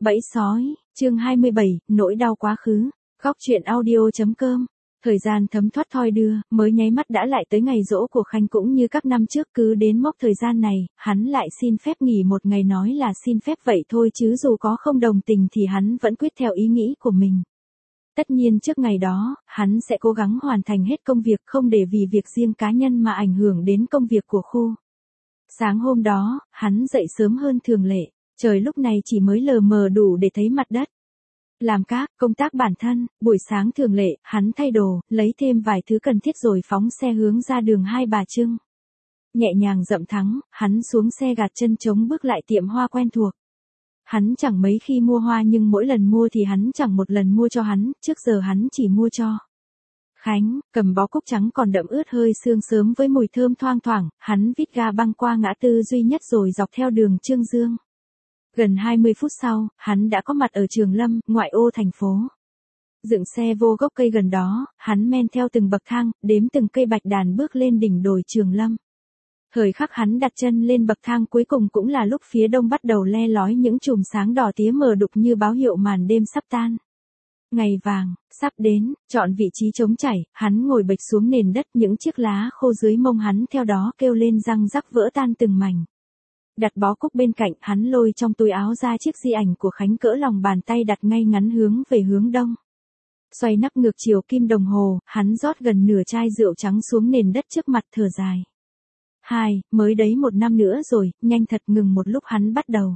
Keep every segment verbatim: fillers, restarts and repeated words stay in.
Bẫy sói, chương hai mươi bảy, nỗi đau quá khứ. Góc truyện audio chấm com. Thời gian thấm thoát thoi đưa, mới nháy mắt đã lại tới ngày giỗ của Khanh cũng như các năm trước, cứ đến mốc thời gian này, hắn lại xin phép nghỉ một ngày, nói là xin phép vậy thôi chứ dù có không đồng tình thì hắn vẫn quyết theo ý nghĩ của mình. Tất nhiên trước ngày đó, hắn sẽ cố gắng hoàn thành hết công việc, không để vì việc riêng cá nhân mà ảnh hưởng đến công việc của khu. Sáng hôm đó, hắn dậy sớm hơn thường lệ, trời lúc này chỉ mới lờ mờ đủ để thấy mặt đất. Làm các công tác bản thân, buổi sáng thường lệ, hắn thay đồ, lấy thêm vài thứ cần thiết rồi phóng xe hướng ra đường Hai Bà Trưng. Nhẹ nhàng dậm thắng, hắn xuống xe gạt chân trống bước lại tiệm hoa quen thuộc. Hắn chẳng mấy khi mua hoa nhưng mỗi lần mua thì hắn chẳng một lần mua cho hắn, trước giờ hắn chỉ mua cho Khánh. Cầm bó cúc trắng còn đậm ướt hơi sương sớm với mùi thơm thoang thoảng, hắn vít ga băng qua ngã tư duy nhất rồi dọc theo đường Trương Dương. Gần hai mươi phút sau, hắn đã có mặt ở Trường Lâm, ngoại ô thành phố. Dựng xe vô gốc cây gần đó, hắn men theo từng bậc thang, đếm từng cây bạch đàn bước lên đỉnh đồi Trường Lâm. Thời khắc hắn đặt chân lên bậc thang cuối cùng cũng là lúc phía đông bắt đầu le lói những chùm sáng đỏ tía mờ đục như báo hiệu màn đêm sắp tan. Ngày vàng, sắp đến, chọn vị trí trống chảy, hắn ngồi bệt xuống nền đất, những chiếc lá khô dưới mông hắn theo đó kêu lên răng rắc vỡ tan từng mảnh. Đặt bó cúc bên cạnh, hắn lôi trong túi áo ra chiếc di ảnh của Khánh cỡ lòng bàn tay đặt ngay ngắn hướng về hướng đông. Xoay nắp ngược chiều kim đồng hồ, hắn rót gần nửa chai rượu trắng xuống nền đất trước mặt thở dài. Hai, mới đấy một năm nữa rồi, nhanh thật. Ngừng một lúc hắn bắt đầu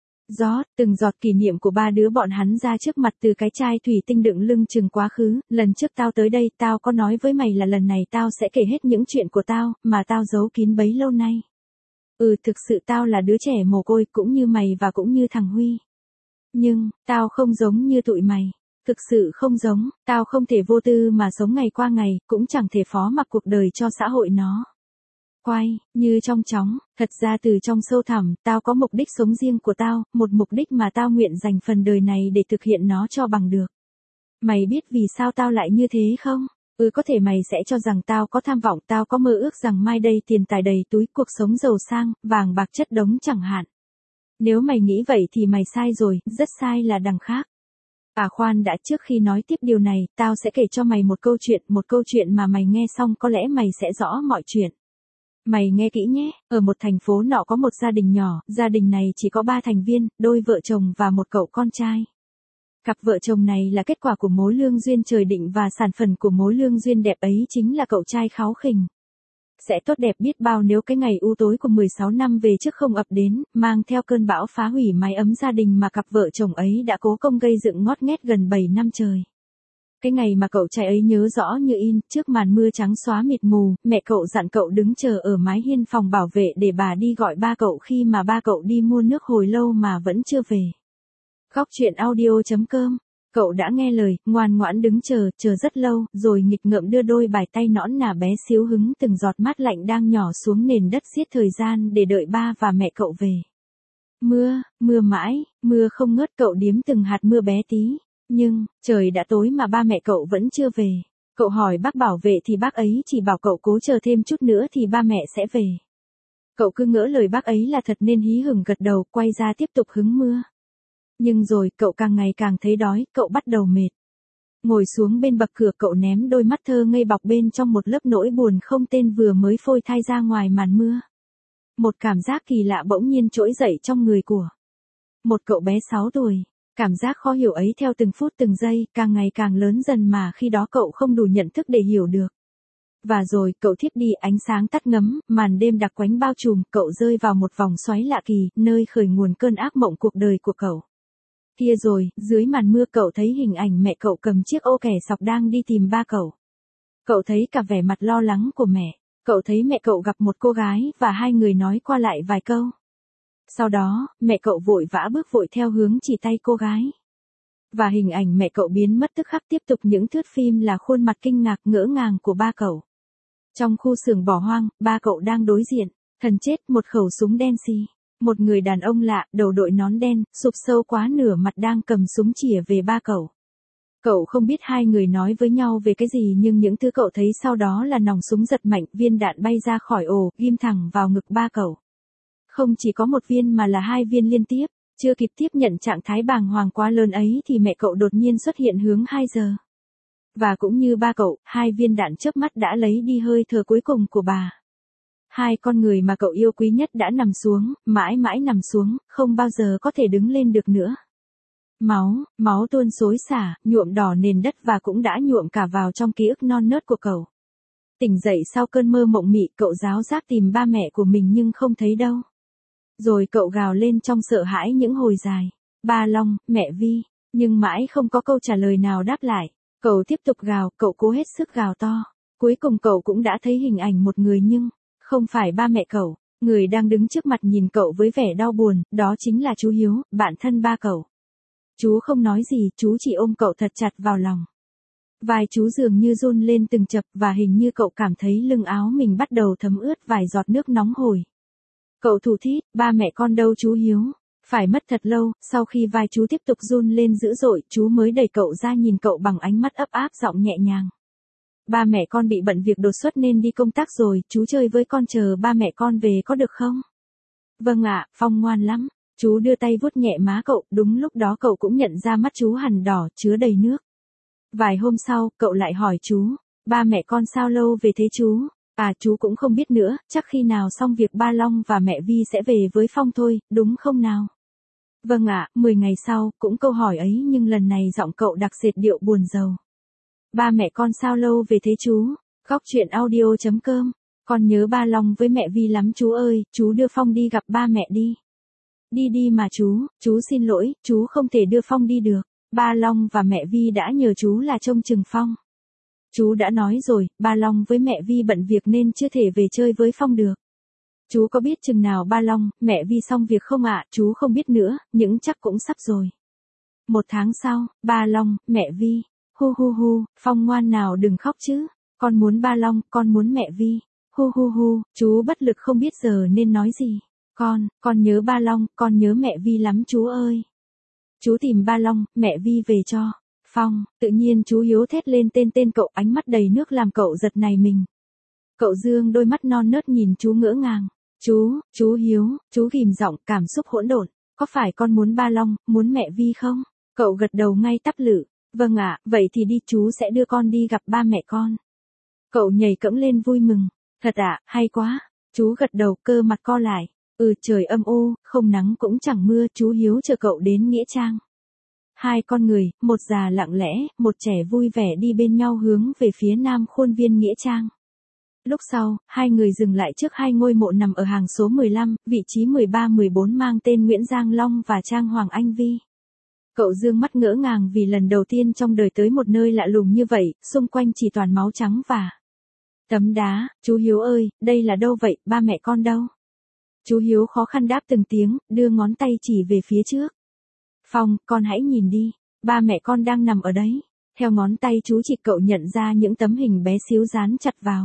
rót từng giọt kỷ niệm của ba đứa bọn hắn ra trước mặt từ cái chai thủy tinh đựng lưng chừng quá khứ. Lần trước tao tới đây, tao có nói với mày là lần này tao sẽ kể hết những chuyện của tao, mà tao giấu kín bấy lâu nay. Ừ, thực sự tao là đứa trẻ mồ côi, cũng như mày và cũng như thằng Huy. Nhưng, tao không giống như tụi mày. Thực sự không giống, tao không thể vô tư mà sống ngày qua ngày, cũng chẳng thể phó mặc cuộc đời cho xã hội nó. Quay, như trong chóng, thật ra từ trong sâu thẳm, tao có mục đích sống riêng của tao, một mục đích mà tao nguyện dành phần đời này để thực hiện nó cho bằng được. Mày biết vì sao tao lại như thế không? Ừ, có thể mày sẽ cho rằng tao có tham vọng, tao có mơ ước rằng mai đây tiền tài đầy túi, cuộc sống giàu sang, vàng bạc chất đống chẳng hạn. Nếu mày nghĩ vậy thì mày sai rồi, rất sai là đằng khác. À khoan đã, trước khi nói tiếp điều này, tao sẽ kể cho mày một câu chuyện, một câu chuyện mà mày nghe xong có lẽ mày sẽ rõ mọi chuyện. Mày nghe kỹ nhé, ở một thành phố nọ có một gia đình nhỏ, gia đình này chỉ có ba thành viên, đôi vợ chồng và một cậu con trai. Cặp vợ chồng này là kết quả của mối lương duyên trời định và sản phẩm của mối lương duyên đẹp ấy chính là cậu trai kháu khỉnh. Sẽ tốt đẹp biết bao nếu cái ngày u tối của mười sáu năm về trước không ập đến, mang theo cơn bão phá hủy mái ấm gia đình mà cặp vợ chồng ấy đã cố công gây dựng ngót nghét gần bảy năm trời. Cái ngày mà cậu trai ấy nhớ rõ như in, trước màn mưa trắng xóa mịt mù, mẹ cậu dặn cậu đứng chờ ở mái hiên phòng bảo vệ để bà đi gọi ba cậu khi mà ba cậu đi mua nước hồi lâu mà vẫn chưa về. Góc truyện audio chấm com. Cậu đã nghe lời, ngoan ngoãn đứng chờ, chờ rất lâu, rồi nghịch ngợm đưa đôi bàn tay nõn nà bé xíu hứng từng giọt mát lạnh đang nhỏ xuống nền đất giết thời gian để đợi ba và mẹ cậu về. Mưa, mưa mãi, mưa không ngớt, cậu điếm từng hạt mưa bé tí. Nhưng, trời đã tối mà ba mẹ cậu vẫn chưa về. Cậu hỏi bác bảo vệ thì bác ấy chỉ bảo cậu cố chờ thêm chút nữa thì ba mẹ sẽ về. Cậu cứ ngỡ lời bác ấy là thật nên hí hửng gật đầu, quay ra tiếp tục hứng mưa. Nhưng rồi, cậu càng ngày càng thấy đói, cậu bắt đầu mệt. Ngồi xuống bên bậc cửa, cậu ném đôi mắt thơ ngây bọc bên trong một lớp nỗi buồn không tên vừa mới phôi thai ra ngoài màn mưa. Một cảm giác kỳ lạ bỗng nhiên trỗi dậy trong người của một cậu bé sáu tuổi. Cảm giác khó hiểu ấy theo từng phút từng giây, càng ngày càng lớn dần mà khi đó cậu không đủ nhận thức để hiểu được. Và rồi, cậu thiếp đi, ánh sáng tắt ngấm, màn đêm đặc quánh bao trùm, cậu rơi vào một vòng xoáy lạ kỳ, nơi khởi nguồn cơn ác mộng cuộc đời của cậu. Kia rồi, dưới màn mưa cậu thấy hình ảnh mẹ cậu cầm chiếc ô kẻ sọc đang đi tìm ba cậu. Cậu thấy cả vẻ mặt lo lắng của mẹ. Cậu thấy mẹ cậu gặp một cô gái và hai người nói qua lại vài câu. Sau đó, mẹ cậu vội vã bước vội theo hướng chỉ tay cô gái. Và hình ảnh mẹ cậu biến mất tức khắc, tiếp tục những thước phim là khuôn mặt kinh ngạc ngỡ ngàng của ba cậu. Trong khu xưởng bỏ hoang, ba cậu đang đối diện, thần chết, một khẩu súng đen xì. Một người đàn ông lạ, đầu đội nón đen, sụp sâu quá nửa mặt đang cầm súng chĩa về ba cậu. Cậu không biết hai người nói với nhau về cái gì nhưng những thứ cậu thấy sau đó là nòng súng giật mạnh, viên đạn bay ra khỏi ổ, ghim thẳng vào ngực ba cậu. Không chỉ có một viên mà là hai viên liên tiếp. Chưa kịp tiếp nhận trạng thái bàng hoàng quá lớn ấy thì mẹ cậu đột nhiên xuất hiện hướng hai giờ. Và cũng như ba cậu, hai viên đạn chớp mắt đã lấy đi hơi thở cuối cùng của bà. Hai con người mà cậu yêu quý nhất đã nằm xuống, mãi mãi nằm xuống, không bao giờ có thể đứng lên được nữa. Máu, máu tuôn xối xả, nhuộm đỏ nền đất và cũng đã nhuộm cả vào trong ký ức non nớt của cậu. Tỉnh dậy sau cơn mơ mộng mị, cậu ráo rác tìm ba mẹ của mình nhưng không thấy đâu. Rồi cậu gào lên trong sợ hãi những hồi dài. Ba Long, mẹ Vi, nhưng mãi không có câu trả lời nào đáp lại. Cậu tiếp tục gào, cậu cố hết sức gào to. Cuối cùng cậu cũng đã thấy hình ảnh một người nhưng không phải ba mẹ cậu. Người đang đứng trước mặt nhìn cậu với vẻ đau buồn, đó chính là chú Hiếu, bạn thân ba cậu. Chú không nói gì, chú chỉ ôm cậu thật chặt vào lòng. Vai chú dường như run lên từng chập và hình như cậu cảm thấy lưng áo mình bắt đầu thấm ướt vài giọt nước nóng hổi. Cậu thủ thít, ba mẹ con đâu chú Hiếu? Phải mất thật lâu, sau khi vai chú tiếp tục run lên dữ dội, chú mới đẩy cậu ra nhìn cậu bằng ánh mắt ấp áp giọng nhẹ nhàng. Ba mẹ con bị bận việc đột xuất nên đi công tác rồi, chú chơi với con chờ ba mẹ con về có được không? Vâng ạ, Phong ngoan lắm. Chú đưa tay vuốt nhẹ má cậu, đúng lúc đó cậu cũng nhận ra mắt chú hằn đỏ, chứa đầy nước. Vài hôm sau, cậu lại hỏi chú, ba mẹ con sao lâu về thế chú? À chú cũng không biết nữa, chắc khi nào xong việc ba Long và mẹ Vi sẽ về với Phong thôi, đúng không nào? Vâng ạ, mười ngày sau, cũng câu hỏi ấy nhưng lần này giọng cậu đặc sệt điệu buồn rầu. Ba mẹ con sao lâu về thế chú? Góc truyện audio chấm com. Con nhớ ba Long với mẹ Vi lắm chú ơi, chú đưa Phong đi gặp ba mẹ đi. Đi đi mà chú, chú xin lỗi, chú không thể đưa Phong đi được. Ba Long và mẹ Vi đã nhờ chú là trông chừng Phong. Chú đã nói rồi, ba Long với mẹ Vi bận việc nên chưa thể về chơi với Phong được. Chú có biết chừng nào ba Long, mẹ Vi xong việc không ạ? Chú không biết nữa, nhưng chắc cũng sắp rồi. Một tháng sau, ba Long, mẹ Vi. Hu hu hu, Phong ngoan nào đừng khóc chứ. Con muốn ba Long, con muốn mẹ Vi. Hu hu hu, chú bất lực không biết giờ nên nói gì. Con, con nhớ ba Long, con nhớ mẹ Vi lắm chú ơi. Chú tìm ba Long, mẹ Vi về cho. Phong, tự nhiên chú Hiếu thét lên tên tên cậu, ánh mắt đầy nước làm cậu giật nảy mình. Cậu dương đôi mắt non nớt nhìn chú ngỡ ngàng. Chú, chú Hiếu, chú ghim giọng cảm xúc hỗn độn. Có phải con muốn ba Long, muốn mẹ Vi không? Cậu gật đầu ngay tắp lự. Vâng ạ, vậy thì đi chú sẽ đưa con đi gặp ba mẹ con. Cậu nhảy cẫng lên vui mừng. Thật ạ, hay quá. Chú gật đầu cơ mặt co lại. Ừ trời âm u, không nắng cũng chẳng mưa, chú Hiếu chờ cậu đến Nghĩa Trang. Hai con người, một già lặng lẽ, một trẻ vui vẻ đi bên nhau hướng về phía nam khuôn viên Nghĩa Trang. Lúc sau, hai người dừng lại trước hai ngôi mộ nằm ở hàng số mười lăm, vị trí mười ba mười bốn mang tên Nguyễn Giang Long và Trang Hoàng Anh Vi. Cậu dương mắt ngỡ ngàng vì lần đầu tiên trong đời tới một nơi lạ lùng như vậy, xung quanh chỉ toàn máu trắng và tấm đá. Chú Hiếu ơi, đây là đâu vậy, ba mẹ con đâu? Chú Hiếu khó khăn đáp từng tiếng, đưa ngón tay chỉ về phía trước. Phong, con hãy nhìn đi, ba mẹ con đang nằm ở đấy. Theo ngón tay chú chỉ cậu nhận ra những tấm hình bé xíu dán chặt vào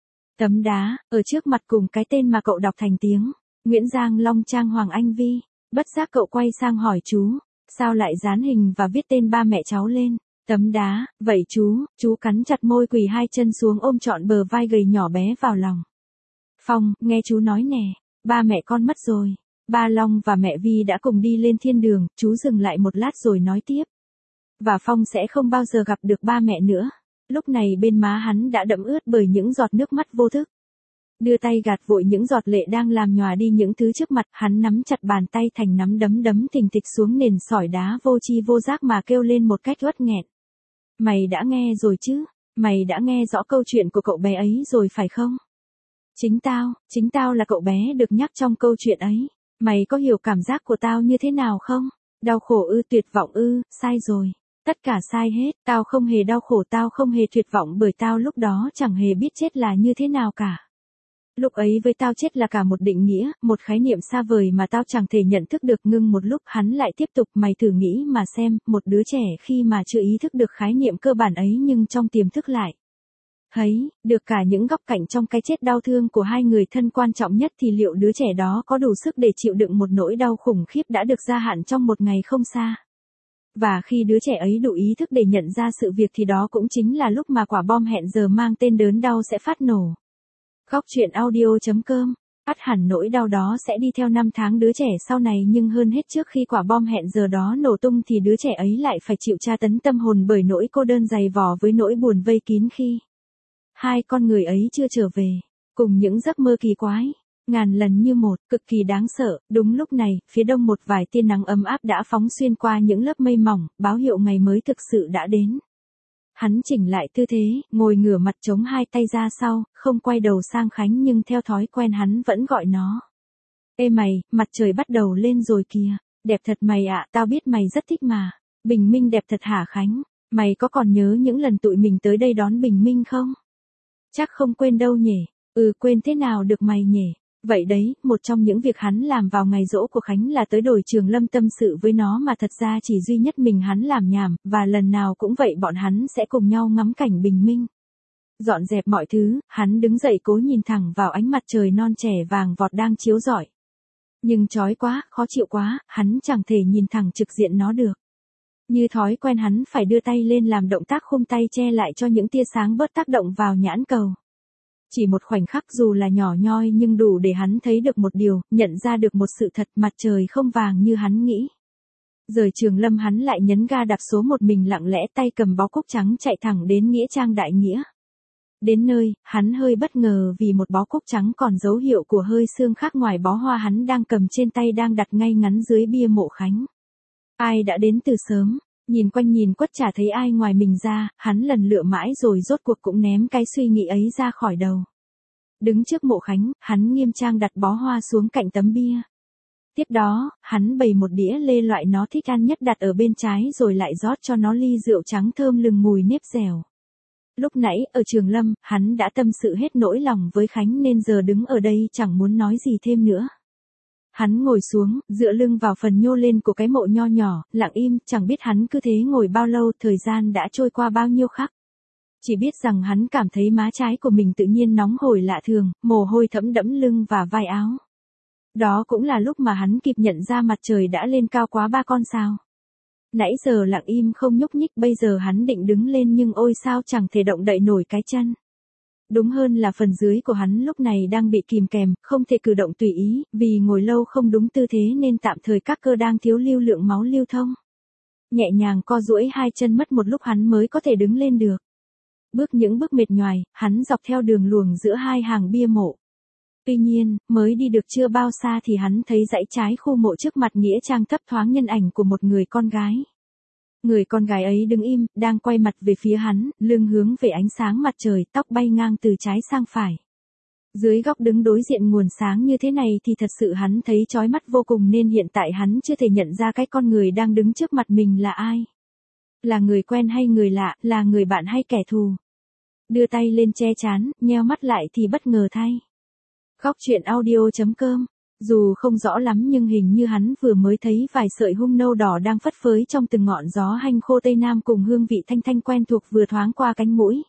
tấm đá, ở trước mặt cùng cái tên mà cậu đọc thành tiếng. Nguyễn Giang Long Trang Hoàng Anh Vi. Bất giác cậu quay sang hỏi chú, sao lại dán hình và viết tên ba mẹ cháu lên tấm đá, vậy chú, chú cắn chặt môi quỳ hai chân xuống ôm trọn bờ vai gầy nhỏ bé vào lòng. Phong, nghe chú nói nè, ba mẹ con mất rồi. Ba Long và mẹ Vi đã cùng đi lên thiên đường, chú dừng lại một lát rồi nói tiếp. Và Phong sẽ không bao giờ gặp được ba mẹ nữa. Lúc này bên má hắn đã đẫm ướt bởi những giọt nước mắt vô thức. Đưa tay gạt vội những giọt lệ đang làm nhòa đi những thứ trước mặt, hắn nắm chặt bàn tay thành nắm đấm đấm thình thịch xuống nền sỏi đá vô tri vô giác mà kêu lên một cách uất nghẹn. Mày đã nghe rồi chứ, mày đã nghe rõ câu chuyện của cậu bé ấy rồi phải không? Chính tao, chính tao là cậu bé được nhắc trong câu chuyện ấy. Mày có hiểu cảm giác của tao như thế nào không? Đau khổ ư, tuyệt vọng ư, sai rồi. Tất cả sai hết, tao không hề đau khổ, tao không hề tuyệt vọng bởi tao lúc đó chẳng hề biết chết là như thế nào cả. Lúc ấy với tao chết là cả một định nghĩa, một khái niệm xa vời mà tao chẳng thể nhận thức được. Ngưng một lúc hắn lại tiếp tục, mày thử nghĩ mà xem, một đứa trẻ khi mà chưa ý thức được khái niệm cơ bản ấy nhưng trong tiềm thức lại thấy được cả những góc cạnh trong cái chết đau thương của hai người thân quan trọng nhất thì liệu đứa trẻ đó có đủ sức để chịu đựng một nỗi đau khủng khiếp đã được gia hạn trong một ngày không xa? Và khi đứa trẻ ấy đủ ý thức để nhận ra sự việc thì đó cũng chính là lúc mà quả bom hẹn giờ mang tên đớn đau sẽ phát nổ. Góc truyện audio chấm com Ắt hẳn nỗi đau đó sẽ đi theo năm tháng đứa trẻ sau này, nhưng hơn hết trước khi quả bom hẹn giờ đó nổ tung thì đứa trẻ ấy lại phải chịu tra tấn tâm hồn bởi nỗi cô đơn dày vò với nỗi buồn vây kín khi hai con người ấy chưa trở về, cùng những giấc mơ kỳ quái, ngàn lần như một, cực kỳ đáng sợ. Đúng lúc này, phía đông một vài tia nắng ấm áp đã phóng xuyên qua những lớp mây mỏng, báo hiệu ngày mới thực sự đã đến. Hắn chỉnh lại tư thế, ngồi ngửa mặt chống hai tay ra sau, không quay đầu sang Khánh nhưng theo thói quen hắn vẫn gọi nó. Ê mày, mặt trời bắt đầu lên rồi kìa. Đẹp thật mày ạ, tao biết mày rất thích mà. Bình minh đẹp thật hả Khánh? Mày có còn nhớ những lần tụi mình tới đây đón bình minh không? Chắc không quên đâu nhỉ. Ừ, quên thế nào được mày nhỉ. Vậy đấy, một trong những việc hắn làm vào ngày giỗ của Khánh là tới đồi Trường Lâm tâm sự với nó, mà thật ra chỉ duy nhất mình hắn làm nhảm, và lần nào cũng vậy bọn hắn sẽ cùng nhau ngắm cảnh bình minh. Dọn dẹp mọi thứ, hắn đứng dậy cố nhìn thẳng vào ánh mặt trời non trẻ vàng vọt đang chiếu rọi. Nhưng chói quá, khó chịu quá, hắn chẳng thể nhìn thẳng trực diện nó được. Như thói quen hắn phải đưa tay lên làm động tác khum tay che lại cho những tia sáng bớt tác động vào nhãn cầu. Chỉ một khoảnh khắc dù là nhỏ nhoi nhưng đủ để hắn thấy được một điều, nhận ra được một sự thật, mặt trời không vàng như hắn nghĩ. Rời Trường Lâm hắn lại nhấn ga đạp số một mình lặng lẽ tay cầm bó cúc trắng chạy thẳng đến Nghĩa Trang Đại Nghĩa. Đến nơi, hắn hơi bất ngờ vì một bó cúc trắng còn dấu hiệu của hơi xương khác ngoài bó hoa hắn đang cầm trên tay đang đặt ngay ngắn dưới bia mộ Khánh. Ai đã đến từ sớm, nhìn quanh nhìn quất chả thấy ai ngoài mình ra, hắn lần lựa mãi rồi rốt cuộc cũng ném cái suy nghĩ ấy ra khỏi đầu. Đứng trước mộ Khánh, hắn nghiêm trang đặt bó hoa xuống cạnh tấm bia. Tiếp đó, hắn bày một đĩa lê loại nó thích ăn nhất đặt ở bên trái rồi lại rót cho nó ly rượu trắng thơm lừng mùi nếp dẻo. Lúc nãy, ở Trường Lâm, hắn đã tâm sự hết nỗi lòng với Khánh nên giờ đứng ở đây chẳng muốn nói gì thêm nữa. Hắn ngồi xuống, dựa lưng vào phần nhô lên của cái mộ nho nhỏ, lặng im, chẳng biết hắn cứ thế ngồi bao lâu, thời gian đã trôi qua bao nhiêu khắc. Chỉ biết rằng hắn cảm thấy má trái của mình tự nhiên nóng hổi lạ thường, mồ hôi thấm đẫm lưng và vai áo. Đó cũng là lúc mà hắn kịp nhận ra mặt trời đã lên cao quá ba con sao. Nãy giờ lặng im không nhúc nhích, bây giờ hắn định đứng lên nhưng ôi sao chẳng thể động đậy nổi cái chân. Đúng hơn là phần dưới của hắn lúc này đang bị kìm kèm, không thể cử động tùy ý, vì ngồi lâu không đúng tư thế nên tạm thời các cơ đang thiếu lưu lượng máu lưu thông. Nhẹ nhàng co duỗi hai chân mất một lúc hắn mới có thể đứng lên được. Bước những bước mệt nhoài, hắn dọc theo đường luồng giữa hai hàng bia mộ. Tuy nhiên, mới đi được chưa bao xa thì hắn thấy dãy trái khu mộ trước mặt Nghĩa Trang thấp thoáng nhân ảnh của một người con gái. Người con gái ấy đứng im, đang quay mặt về phía hắn, lưng hướng về ánh sáng mặt trời, tóc bay ngang từ trái sang phải. Dưới góc đứng đối diện nguồn sáng như thế này thì thật sự hắn thấy chói mắt vô cùng nên hiện tại hắn chưa thể nhận ra cái con người đang đứng trước mặt mình là ai. Là người quen hay người lạ, là người bạn hay kẻ thù. Đưa tay lên che chán, nheo mắt lại thì bất ngờ thay. Góc truyện audio chấm com. Dù không rõ lắm nhưng hình như hắn vừa mới thấy vài sợi hung nâu đỏ đang phất phới trong từng ngọn gió hanh khô Tây Nam cùng hương vị thanh thanh quen thuộc vừa thoáng qua cánh mũi.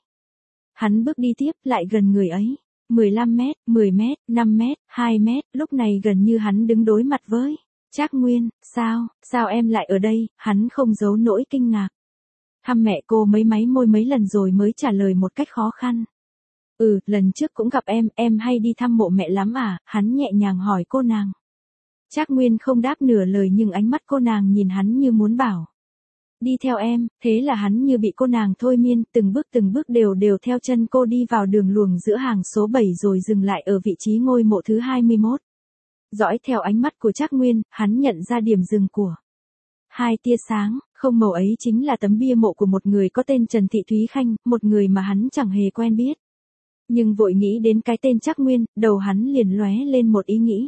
Hắn bước đi tiếp lại gần người ấy. mười lăm mét, mười mét, năm mét, hai mét, lúc này gần như hắn đứng đối mặt với Trác Nguyên. Sao, sao em lại ở đây? Hắn không giấu nỗi kinh ngạc. Thăm mẹ cô mấy máy môi mấy lần rồi mới trả lời một cách khó khăn. Ừ, lần trước cũng gặp em, em hay đi thăm mộ mẹ lắm à, hắn nhẹ nhàng hỏi cô nàng. Trác Nguyên không đáp nửa lời nhưng ánh mắt cô nàng nhìn hắn như muốn bảo. Đi theo em, thế là hắn như bị cô nàng thôi miên, từng bước từng bước đều đều theo chân cô đi vào đường luồng giữa hàng số bảy rồi dừng lại ở vị trí ngôi mộ thứ hai mươi mốt. Dõi theo ánh mắt của Trác Nguyên, hắn nhận ra điểm dừng của hai tia sáng, không màu ấy chính là tấm bia mộ của một người có tên Trần Thị Thúy Khanh, một người mà hắn chẳng hề quen biết. Nhưng vội nghĩ đến cái tên Trác Nguyên, đầu hắn liền lóe lên một ý nghĩ.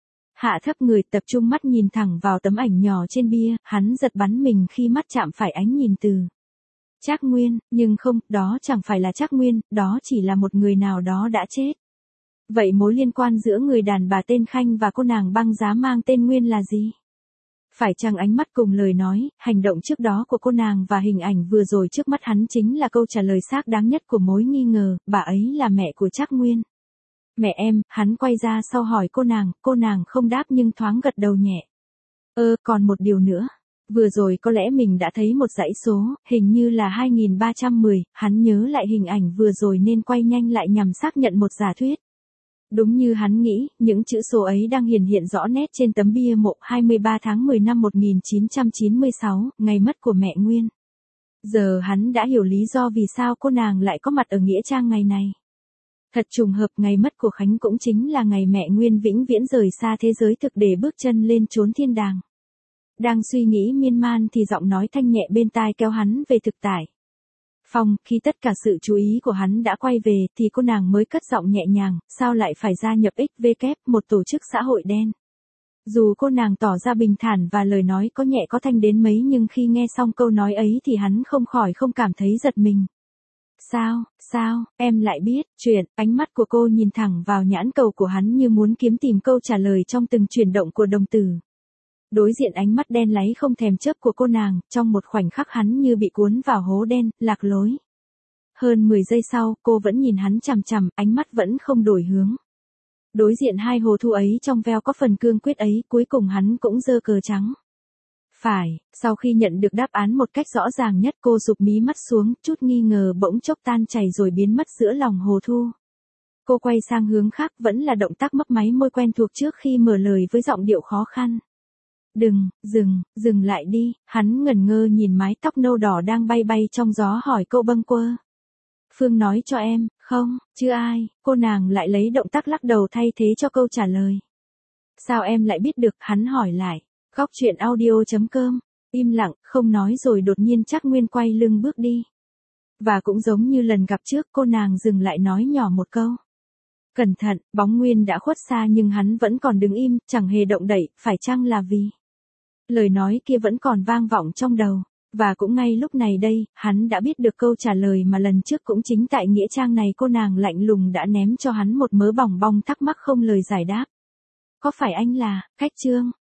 Hạ thấp người tập trung mắt nhìn thẳng vào tấm ảnh nhỏ trên bia, hắn giật bắn mình khi mắt chạm phải ánh nhìn từ Trác Nguyên, nhưng không, đó chẳng phải là Trác Nguyên, đó chỉ là một người nào đó đã chết. Vậy mối liên quan giữa người đàn bà tên Khanh và cô nàng băng giá mang tên Nguyên là gì? Phải chăng ánh mắt cùng lời nói, hành động trước đó của cô nàng và hình ảnh vừa rồi trước mắt hắn chính là câu trả lời xác đáng nhất của mối nghi ngờ, bà ấy là mẹ của Trác Nguyên. Mẹ em, hắn quay ra sau hỏi cô nàng, cô nàng không đáp nhưng thoáng gật đầu nhẹ. Ơ, còn một điều nữa. Vừa rồi có lẽ mình đã thấy một dãy số, hình như là hai nghìn ba trăm mười, hắn nhớ lại hình ảnh vừa rồi nên quay nhanh lại nhằm xác nhận một giả thuyết. Đúng như hắn nghĩ, những chữ số ấy đang hiển hiện rõ nét trên tấm bia mộ hai mươi ba tháng mười năm một nghìn chín trăm chín mươi sáu, ngày mất của mẹ Nguyên. Giờ hắn đã hiểu lý do vì sao cô nàng lại có mặt ở nghĩa trang ngày này. Thật trùng hợp, ngày mất của Khánh cũng chính là ngày mẹ Nguyên vĩnh viễn rời xa thế giới thực để bước chân lên chốn thiên đàng. Đang suy nghĩ miên man thì giọng nói thanh nhẹ bên tai kéo hắn về thực tại. Phong, khi tất cả sự chú ý của hắn đã quay về thì cô nàng mới cất giọng nhẹ nhàng, sao lại phải gia nhập ích vê kép, một tổ chức xã hội đen. Dù cô nàng tỏ ra bình thản và lời nói có nhẹ có thanh đến mấy nhưng khi nghe xong câu nói ấy thì hắn không khỏi không cảm thấy giật mình. Sao, sao, em lại biết, chuyện, ánh mắt của cô nhìn thẳng vào nhãn cầu của hắn như muốn kiếm tìm câu trả lời trong từng chuyển động của đồng tử. Đối diện ánh mắt đen láy không thèm chớp của cô nàng, trong một khoảnh khắc hắn như bị cuốn vào hố đen, lạc lối. Hơn mười giây sau, cô vẫn nhìn hắn chằm chằm, ánh mắt vẫn không đổi hướng. Đối diện hai hồ thu ấy trong veo có phần cương quyết ấy, cuối cùng hắn cũng giơ cờ trắng. Phải, sau khi nhận được đáp án một cách rõ ràng nhất cô sụp mí mắt xuống, chút nghi ngờ bỗng chốc tan chảy rồi biến mất giữa lòng hồ thu. Cô quay sang hướng khác, vẫn là động tác mấp máy môi quen thuộc trước khi mở lời với giọng điệu khó khăn. Đừng, dừng, dừng lại đi, hắn ngẩn ngơ nhìn mái tóc nâu đỏ đang bay bay trong gió hỏi câu bâng quơ. Phương nói cho em, không, chưa ai, cô nàng lại lấy động tác lắc đầu thay thế cho câu trả lời. Sao em lại biết được, hắn hỏi lại. Góc truyện audio chấm com, im lặng, không nói rồi đột nhiên Trác Nguyên quay lưng bước đi. Và cũng giống như lần gặp trước cô nàng dừng lại nói nhỏ một câu. Cẩn thận, bóng Nguyên đã khuất xa nhưng hắn vẫn còn đứng im, chẳng hề động đậy, phải chăng là vì. Lời nói kia vẫn còn vang vọng trong đầu. Và cũng ngay lúc này đây, hắn đã biết được câu trả lời mà lần trước cũng chính tại nghĩa trang này cô nàng lạnh lùng đã ném cho hắn một mớ bòng bong thắc mắc không lời giải đáp. Có phải anh là, Khách Trương?